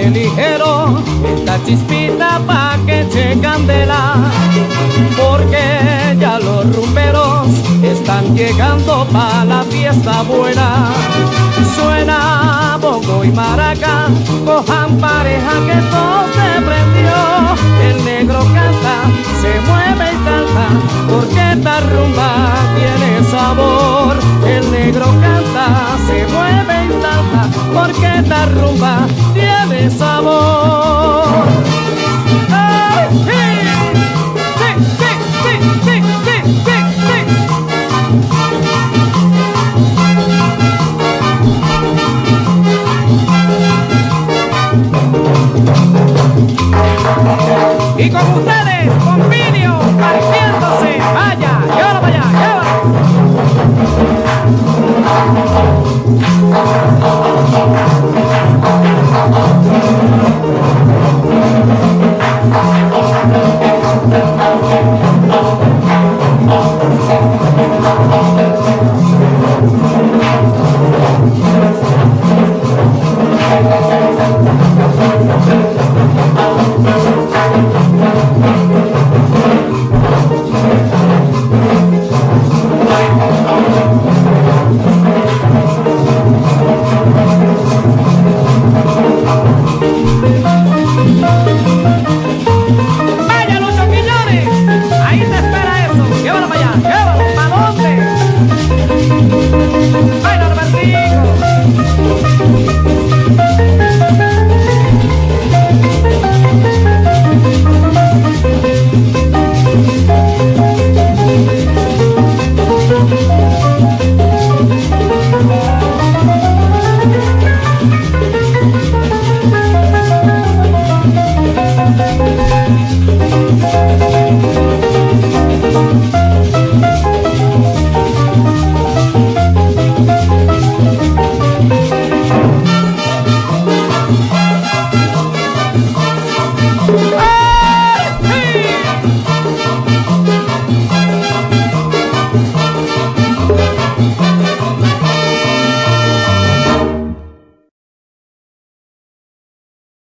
baile ligero, esta chispita pa' que eche candela, porque ya los rumberos están llegando pa' la fiesta buena. Suena bongo y maraca, cojan pareja que todo se prendió. El negro canta, se mueve y salta, porque esta rumba tiene sabor. El negro canta, se mueve y salta, porque esta rumba tiene sabor. ¡Ay, sí! ¡Sí, sí, sí, sí, sí, sí, sí! Y con ustedes, con Pinio, partiéndose, vaya.